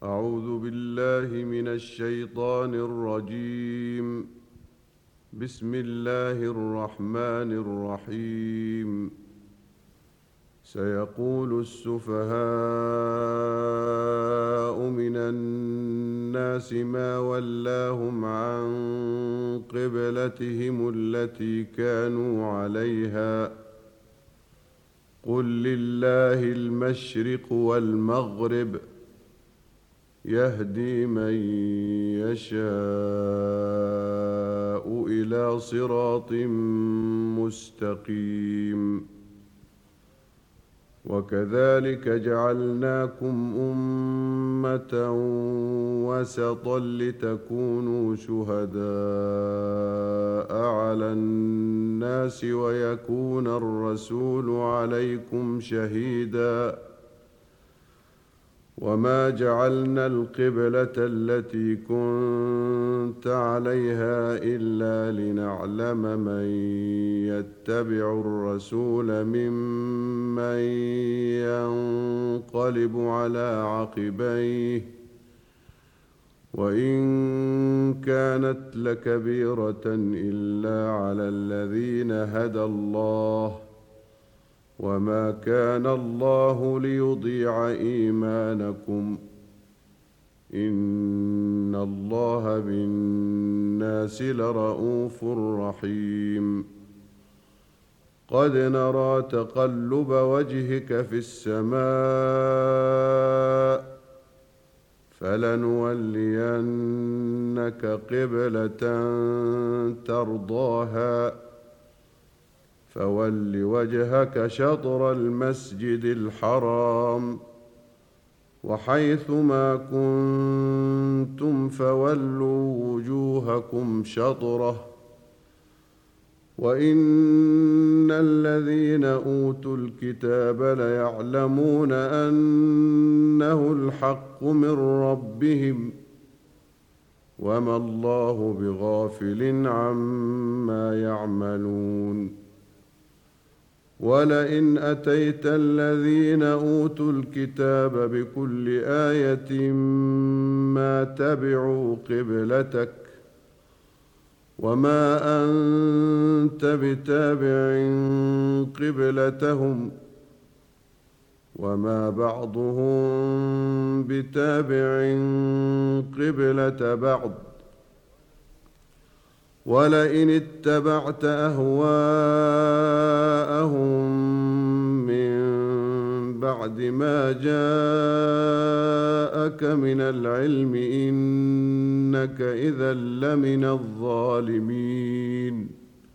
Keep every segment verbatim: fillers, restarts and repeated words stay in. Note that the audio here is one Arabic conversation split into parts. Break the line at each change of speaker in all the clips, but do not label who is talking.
أعوذ بالله من الشيطان الرجيم. بسم الله الرحمن الرحيم. سيقول السفهاء من الناس ما ولاهم عن قبلتهم التي كانوا عليها قل لله المشرق والمغرب يهدي من يشاء إلى صراط مستقيم. وكذلك جعلناكم أمة وسطا لتكونوا شهداء على الناس ويكون الرسول عليكم شهيدا. وما جعلنا القبلة التي كنت عليها إلا لنعلم من يتبع الرسول ممن ينقلب على عقبيه وإن كانت لكبيرة إلا على الذين هدى الله وما كان الله ليضيع إيمانكم إن الله بالناس لرءوف رحيم. قد نرى تقلب وجهك في السماء فلنولينك قبلة ترضاها فول وجهك شطر المسجد الحرام وحيث ما كنتم فولوا وجوهكم شطره وإن الذين أوتوا الكتاب ليعلمون أنه الحق من ربهم وما الله بغافل عما يعملون. ولئن أتيت الذين أوتوا الكتاب بكل آية ما تبعوا قبلتك وما أنت بتابع قبلتهم وما بعضهم بتابع قبلة بعض ولئن اتبعت أهواءهم من بعد ما جاءك من العلم إنك إذا لمن الظالمين.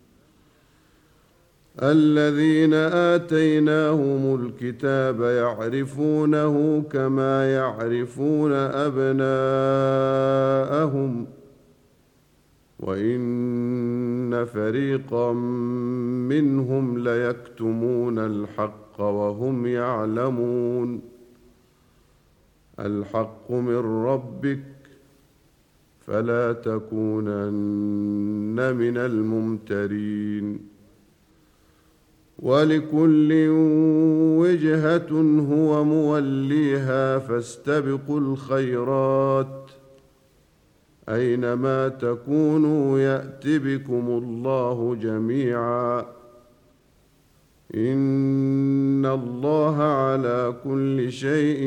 الذين آتيناهم الكتاب يعرفونه كما يعرفون أبناءهم وإن فريقا منهم ليكتمون الحق وهم يعلمون. الحق من ربك فلا تكونن من الممترين. ولكل وجهة هو موليها فاستبقوا الخيرات أينما تكونوا يأت بكم الله جميعا إن الله على كل شيء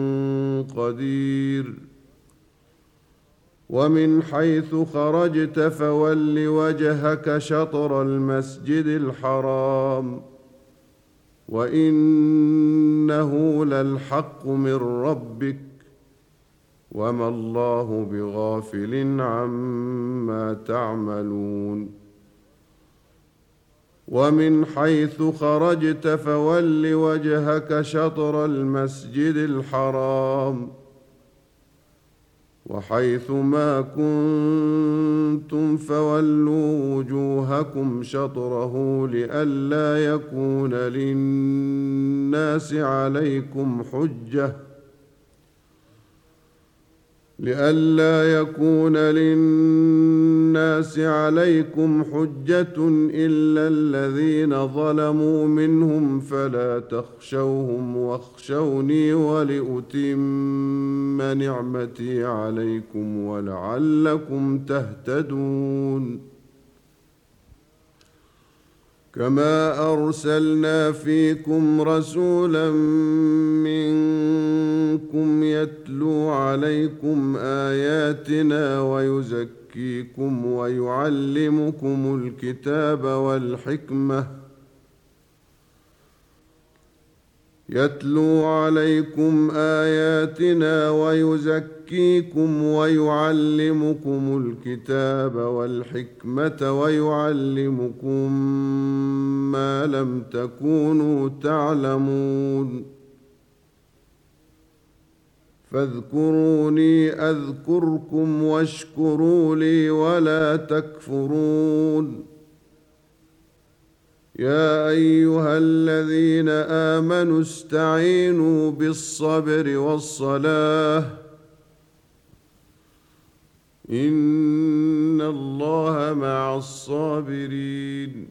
قدير. ومن حيث خرجت فول وجهك شطر المسجد الحرام وإنه للحق من ربك وما الله بغافل عما تعملون. ومن حيث خرجت فول وجهك شطر المسجد الحرام وحيث ما كنتم فولوا وجوهكم شطره لئلا يكون للناس عليكم حجة لئلا يكون للناس للناس عليكم حجة إلا الذين ظلموا منهم فلا تخشوهم واخشوني ولأتم نعمتي عليكم ولعلكم تهتدون كما أرسلنا فيكم رسولا منكم يتلو عليكم آياتنا ويزكيكم ويعلمكم الكتاب والحكمة يتلو عليكم آياتنا ويزكيكم ويعلمكم الكتاب والحكمة ويعلمكم ما لم تكونوا تعلمون فاذكروني أذكركم واشكروا لي ولا تكفرون يا أيها الذين آمنوا استعينوا بالصبر والصلاة إن الله مع الصابرين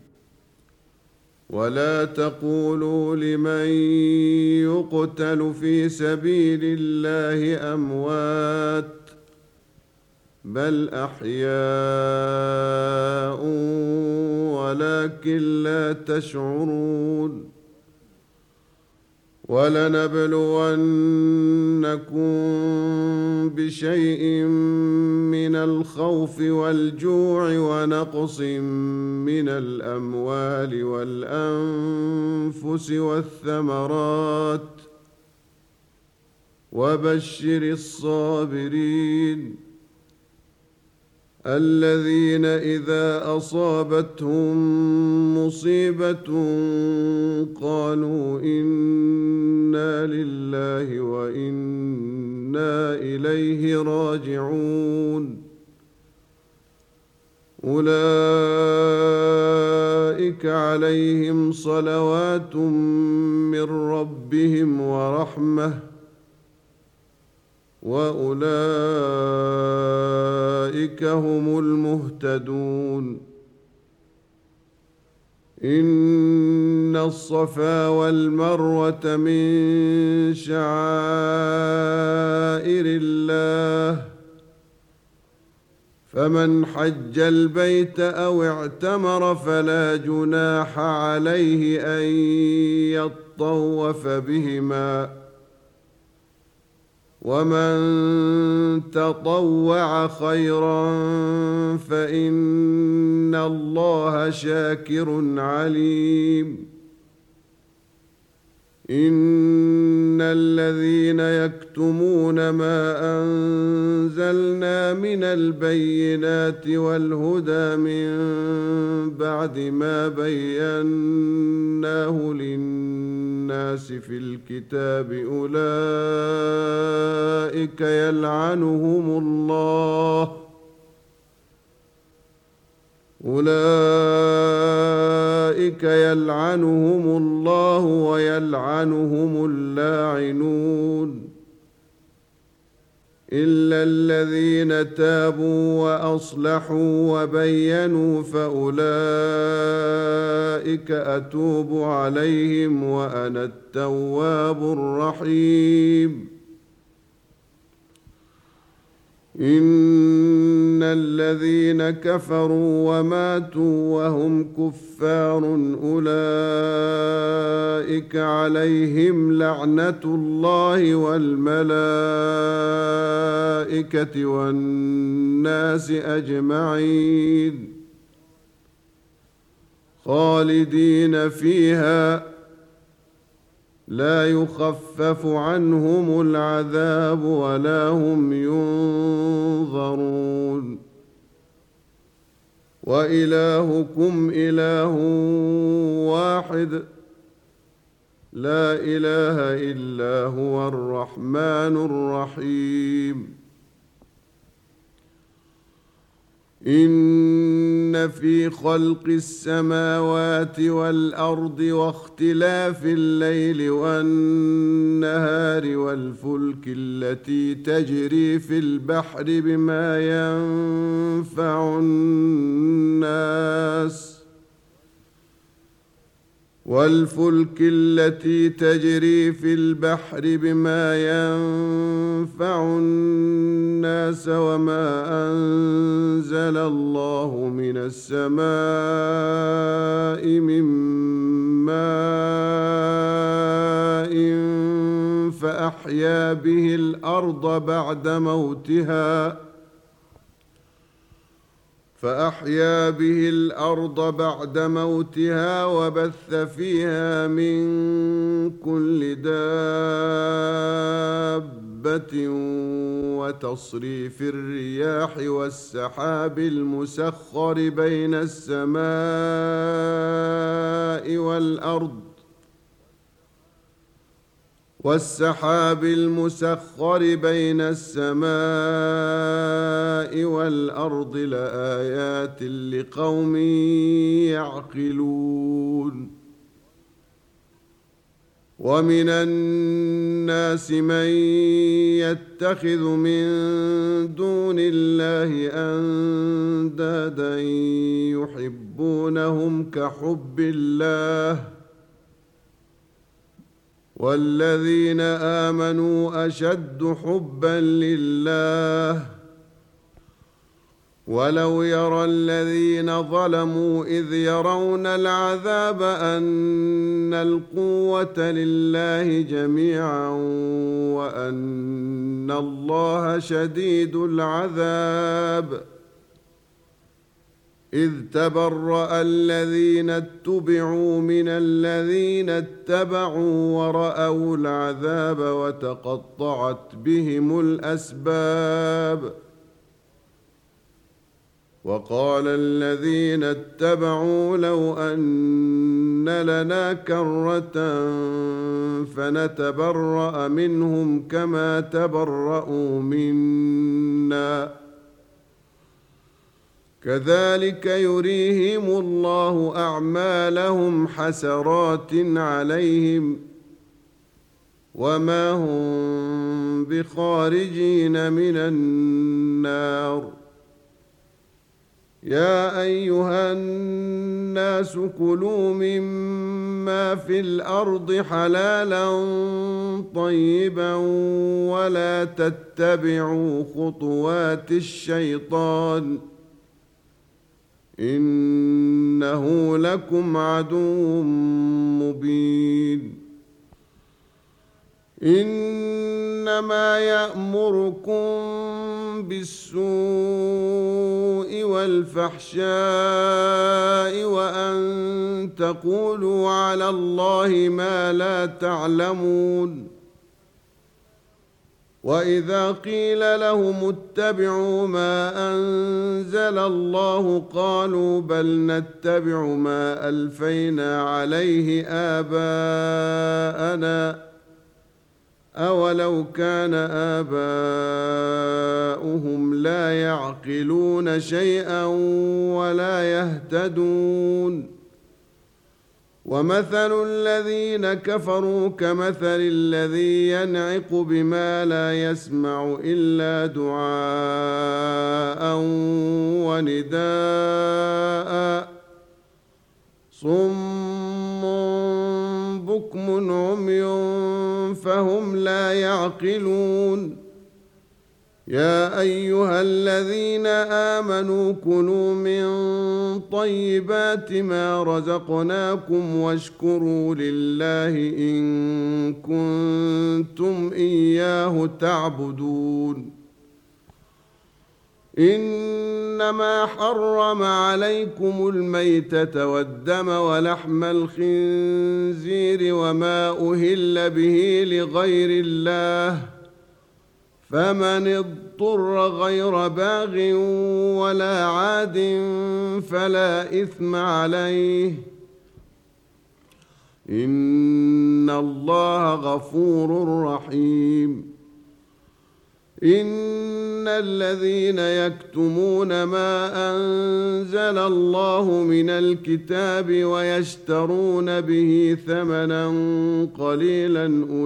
ولا تقولوا لمن يقتل في سبيل الله أموات بل أحياء ولكن لا تشعرون ولنبلونكم بشيء من الخوف والجوع ونقص من الأموال والأنفس والثمرات وبشر الصابرين الذين إذا أصابتهم مصيبة قالوا إنا لله وإنا إليه راجعون أولئك عليهم صلوات من ربهم ورحمة وأولئك هم المهتدون إن الصفا والمروة من شعائر الله فمن حج البيت أو اعتمر فلا جناح عليه أن يطوف بهما ومن تطوع خيرا فإن الله شاكر عليم إن الذين يكتمون ما أنزلنا من البينات والهدى من بعد ما بيناه للناس في الكتاب أولئك يلعنهم الله أولئك يلعنهم الله ويلعنهم اللاعنون إلا الذين تابوا وأصلحوا وبينوا فأولئك أتوب عليهم وأنا التواب الرحيم إن الذين كفروا وماتوا وهم كفار أولئك عليهم لعنة الله والملائكة والناس أجمعين خالدين فيها لا يخفف عنهم العذاب ولا هم ينظرون وإلهكم إله واحد لا إله إلا هو الرحمن الرحيم إن في خلق السماوات والأرض واختلاف الليل والنهار والفلك التي تجري في البحر بما ينفع الناس والفلك التي تجري في البحر بما ينفع الناس وما أنزل الله من السماء من ماء فأحيا به الأرض بعد موتها فأحيا به الأرض بعد موتها وبث فيها من كل دابة وتصريف الرياح والسحاب المسخر بين السماء والأرض والسحاب المسخر بين السماء والأرض لآيات لقوم يعقلون ومن الناس من يتخذ من دون الله أندادا يحبونهم كحب الله والذين آمنوا أشد حبا لله ولو يرى الذين ظلموا إذ يرون العذاب أن القوة لله جميعا وأن الله شديد العذاب إذ تبرأ الذين اتبعوا من الذين اتبعوا ورأوا العذاب وتقطعت بهم الأسباب وقال الذين اتبعوا لو أن لنا كرة فنتبرأ منهم كما تبرأوا منا كذلك يريهم الله أعمالهم حسرات عليهم وما هم بخارجين من النار يا أيها الناس كلوا مما في الأرض حلالا طيبا ولا تتبعوا خطوات الشيطان إنه لكم عدو مبين إنما يأمركم بالسوء والفحشاء وأن تقولوا على الله ما لا تعلمون وإذا قيل لهم اتبعوا ما أنزل الله قالوا بل نتبع ما ألفينا عليه آباءنا أولو كان آباؤهم لا يعقلون شيئا ولا يهتدون ومثل الذين كفروا كمثل الذي ينعق بما لا يسمع إلا دعاء ونداء صم بكم عمي فهم لا يعقلون يا أيها الذين آمنوا كلوا من طيبات ما رزقناكم واشكروا لله إن كنتم إياه تعبدون إنما حرم عليكم الميتة والدم ولحم الخنزير وما أهل به لغير الله فمن اضطر غير باغ ولا عاد فلا إثم عليه إن الله غفور رحيم إن الذين يكتمون ما أنزل الله من الكتاب ويشترون به ثمنا قليلا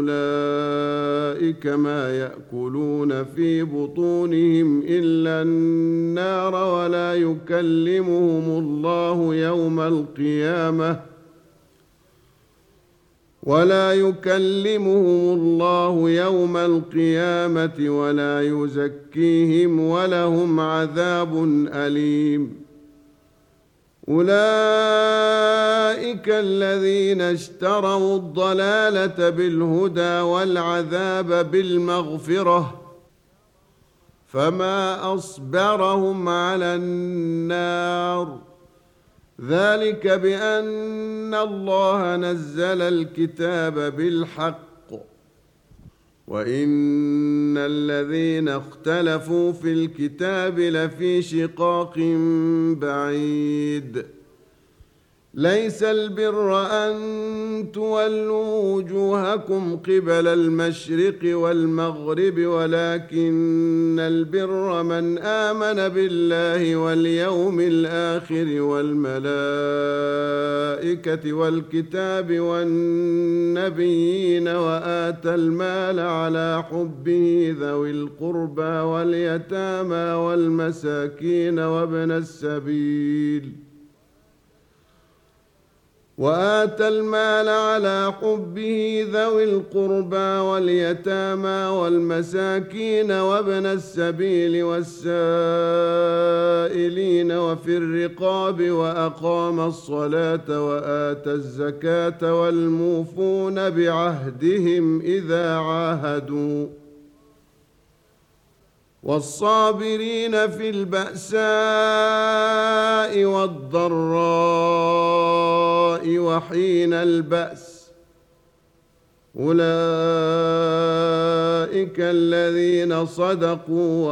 أولئك ما يأكلون في بطونهم إلا النار ولا يكلمهم الله يوم القيامة ولا يكلمهم الله يوم القيامة ولا يزكيهم ولهم عذاب أليم. أولئك الذين اشتروا الضلالة بالهدى والعذاب بالمغفرة فما أصبرهم على النار ذلك بأن الله نزل الكتاب بالحق وإن الذين اختلفوا في الكتاب لفي شقاق بعيد. ليس البر أن تولوا وجوهكم قبل المشرق والمغرب ولكن البر من آمن بالله واليوم الآخر والملائكة والكتاب والنبيين وآتى المال على حبه ذوي القربى واليتامى والمساكين وابن السبيل وآتى المال على حبه ذوي القربى واليتامى والمساكين وابن السبيل والسائلين وفي الرقاب وأقام الصلاة وآتى الزكاة والموفون بعهدهم إذا عاهدوا والصابرين في البأساء والضراء وحين البأس أولئك الذين صدقوا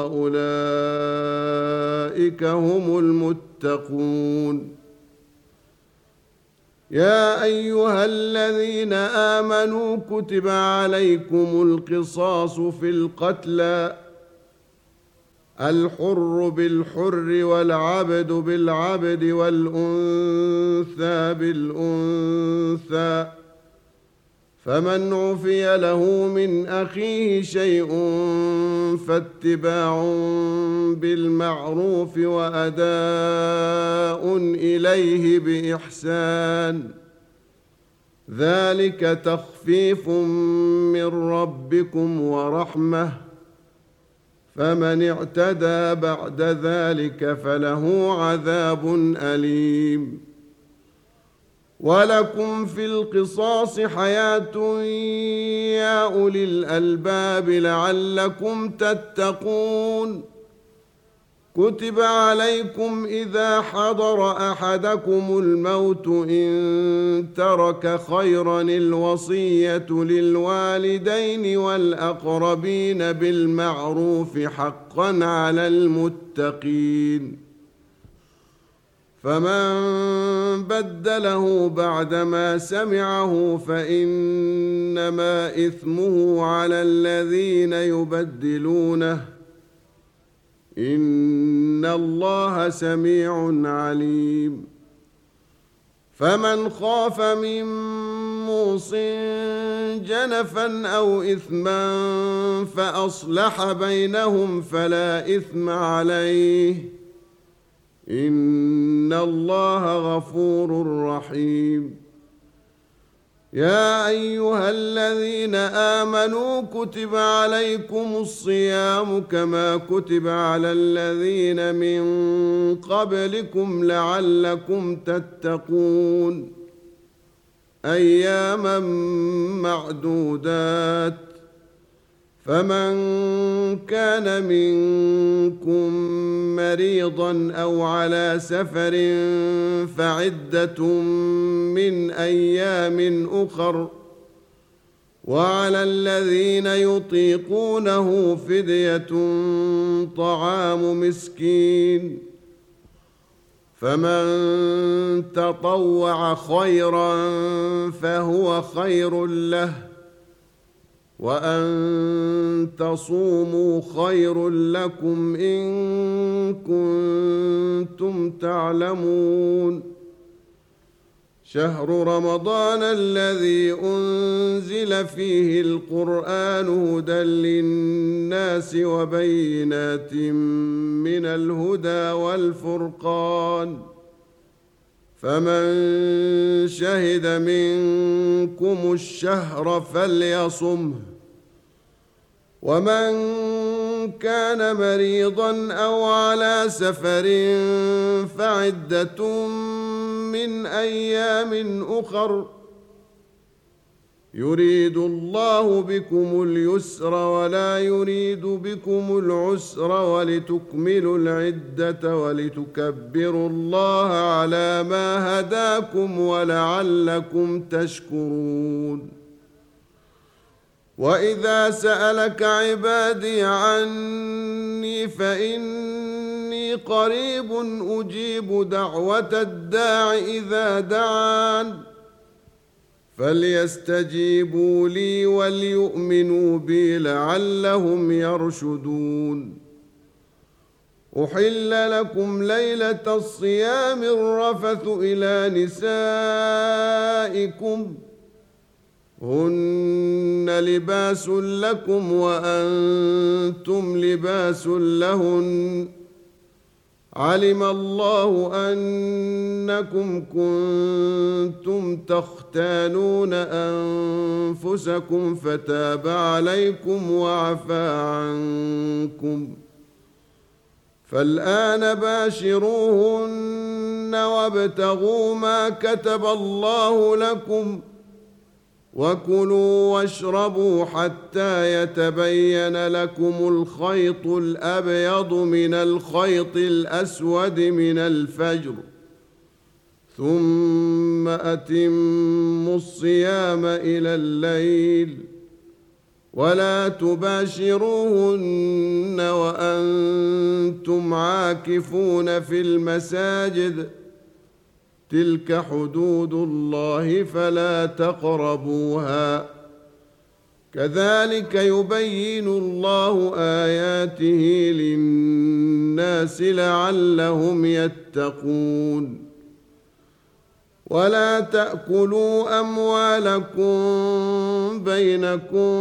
وأولئك هم المتقون. يا أيها الذين آمنوا كتب عليكم القصاص في القتلى الحر بالحر والعبد بالعبد والأنثى بالأنثى فمن عفي له من أخيه شيء فاتباع بالمعروف وأداء إليه بإحسان ذلك تخفيف من ربكم ورحمة فمن اعتدى بعد ذلك فله عذاب أليم. ولكم في القصاص حياة يا أولي الألباب لعلكم تتقون. كتب عليكم إذا حضر أحدكم الموت إن ترك خيرا الوصية للوالدين والأقربين بالمعروف حقا على المتقين. فمن بدله بعدما سمعه فإنما إثمه على الذين يبدلونه إن الله سميع عليم. فمن خاف من موص جنفا أو إثما فأصلح بينهم فلا إثم عليه إن الله غفور رحيم. يا أيها الذين آمنوا كتب عليكم الصيام كما كتب على الذين من قبلكم لعلكم تتقون أياما معدودات فمن كان منكم مريضا أو على سفر فعدة من أيام أخر وعلى الذين يطيقونه فدية طعام مسكين فمن تطوع خيرا فهو خير له وأن تصوموا خير لكم إن كنتم تعلمون شهر رمضان الذي أنزل فيه القرآن هدى للناس وبينات من الهدى والفرقان فمن شهد منكم الشهر فليصمه ومن كان مريضا أو على سفر فعدة من أيام أخر يريد الله بكم اليسر ولا يريد بكم العسر ولتكملوا العدة ولتكبروا الله على ما هداكم ولعلكم تشكرون وإذا سألك عبادي عني فإني قريب أجيب دعوة الداع إذا دعان فليستجيبوا لي وليؤمنوا بي لعلهم يرشدون أحل لكم ليلة الصيام الرفث إلى نسائكم هن لباس لكم وأنتم لباس لهن علم الله أنكم كنتم تختانون أنفسكم فتاب عليكم وعفى عنكم فالآن باشروهن وابتغوا ما كتب الله لكم وكلوا واشربوا حتى يتبين لكم الخيط الأبيض من الخيط الأسود من الفجر ثم أتموا الصيام إلى الليل ولا تباشروهن وأنتم عاكفون في المساجد تلك حدود الله فلا تقربوها كذلك يبين الله آياته للناس لعلهم يتقون ولا تأكلوا أموالكم بينكم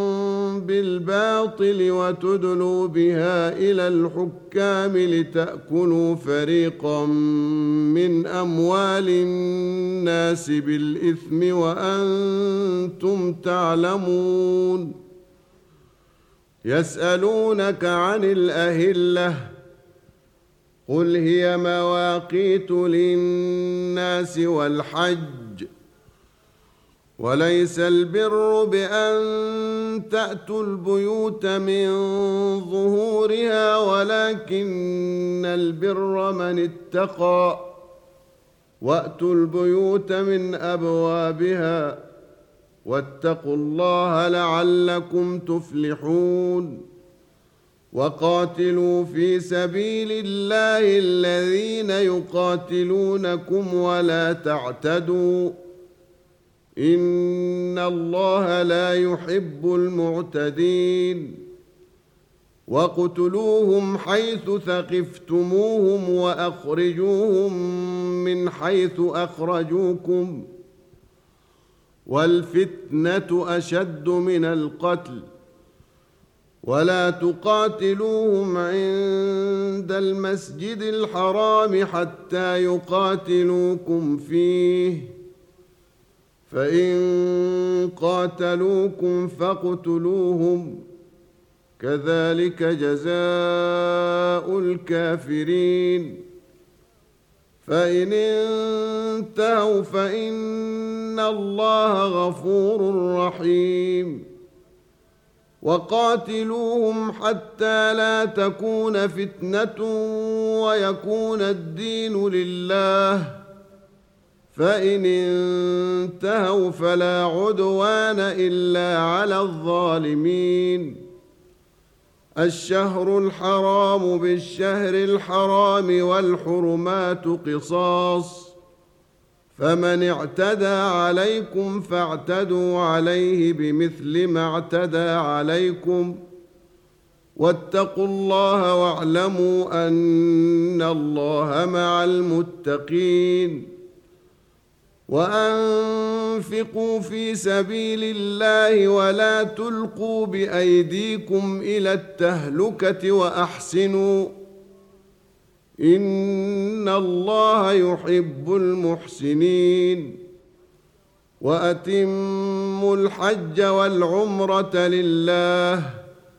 بالباطل وتدلوا بها إلى الحكام لتأكلوا فريقا من أموال الناس بالإثم وأنتم تعلمون يسألونك عن الأهلة قل هي مواقيت للناس والحج وليس البر بأن تأتوا البيوت من ظهورها ولكن البر من اتقى وأتوا البيوت من أبوابها واتقوا الله لعلكم تفلحون وقاتلوا في سبيل الله الذين يقاتلونكم ولا تعتدوا إن الله لا يحب المعتدين واقتلوهم حيث ثقفتموهم وأخرجوهم من حيث أخرجوكم والفتنة أشد من القتل ولا تقاتلوهم عند المسجد الحرام حتى يقاتلوكم فيه فإن قاتلوكم فاقتلوهم كذلك جزاء الكافرين فإن انتهوا فإن الله غفور رحيم وقاتلوهم حتى لا تكون فتنة ويكون الدين لله فإن انتهوا فلا عدوان إلا على الظالمين الشهر الحرام بالشهر الحرام والحرمات قصاص فمن اعتدى عليكم فاعتدوا عليه بمثل ما اعتدى عليكم واتقوا الله واعلموا أن الله مع المتقين. وأنفقوا في سبيل الله ولا تلقوا بأيديكم إلى التهلكة وأحسنوا إن الله يحب المحسنين. وأتموا الحج والعمرة لله،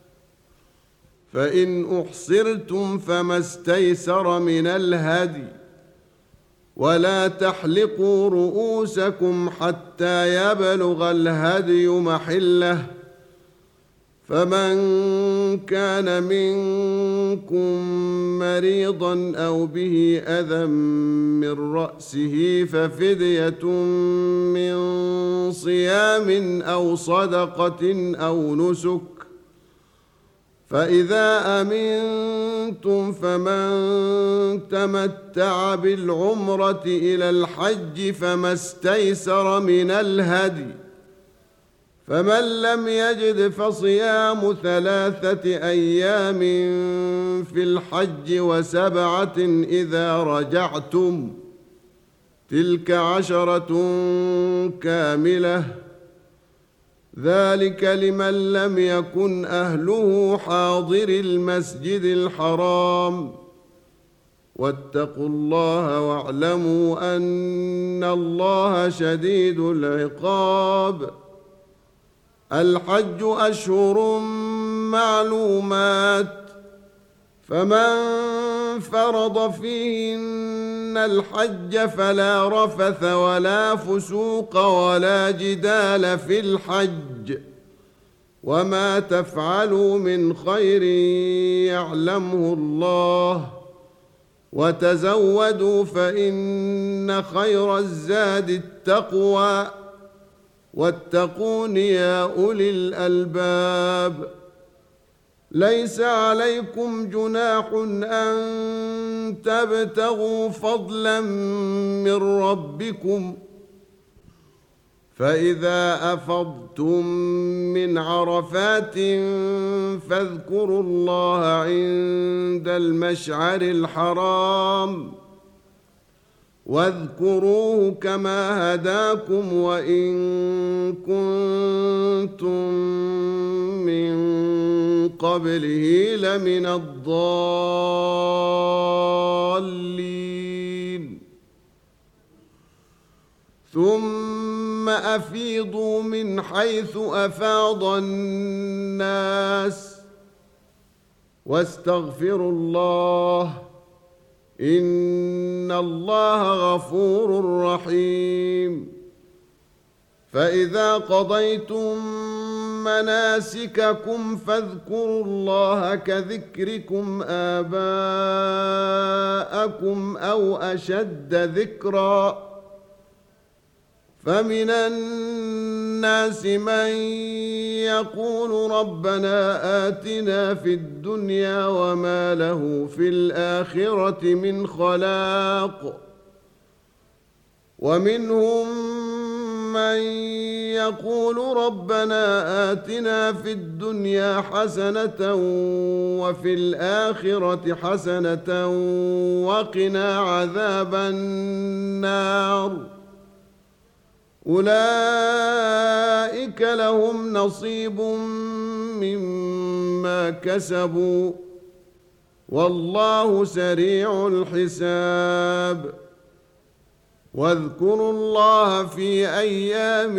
فإن أحصرتم فما استيسر من الهدي، ولا تحلقوا رؤوسكم حتى يبلغ الهدي محله، فمن كان منكم مريضا أو به أذى من رأسه ففدية من صيام أو صدقة أو نسك، فإذا أمنتم فمن تمتع بالعمرة إلى الحج فما استيسر من الهدي، فمن لم يجد فصيام ثلاثة أيام في الحج وسبعة إذا رجعتم، تلك عشرة كاملة، ذلك لمن لم يكن أهله حاضر المسجد الحرام. واتقوا الله واعلموا أن الله شديد العقاب. الحج أشهر معلومات، فمن فرض فيهن الحج فلا رفث ولا فسوق ولا جدال في الحج، وما تفعلوا من خير يعلمه الله، وتزودوا فإن خير الزاد التقوى، واتقون يا أولي الألباب. ليس عليكم جناح أن تبتغوا فضلا من ربكم، فإذا أفضتم من عرفات فاذكروا الله عند المشعر الحرام، واذكروه كما هداكم وإن كنتم من قبله لمن الضالين. ثم أفيضوا من حيث أفاض الناس واستغفروا الله إن الله غفور رحيم. فإذا قضيتم مناسككم فاذكروا الله كذكركم آباءكم أو أشد ذكرًا، فمن الناس من يقول ربنا آتنا في الدنيا وما له في الآخرة من خلاق، ومنهم من يقول ربنا آتنا في الدنيا حسنة وفي الآخرة حسنة وقنا عذاب النار. أولئك لهم نصيب مما كسبوا والله سريع الحساب. واذكروا الله في أيام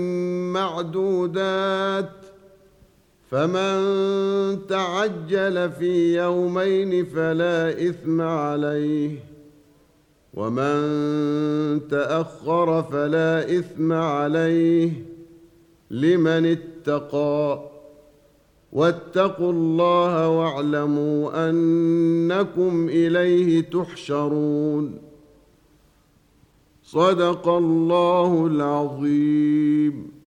معدودات، فمن تعجل في يومين فلا إثم عليه، ومن تأخر فلا إثم عليه لمن اتقى. واتقوا الله واعلموا أنكم إليه تحشرون. صدق الله العظيم.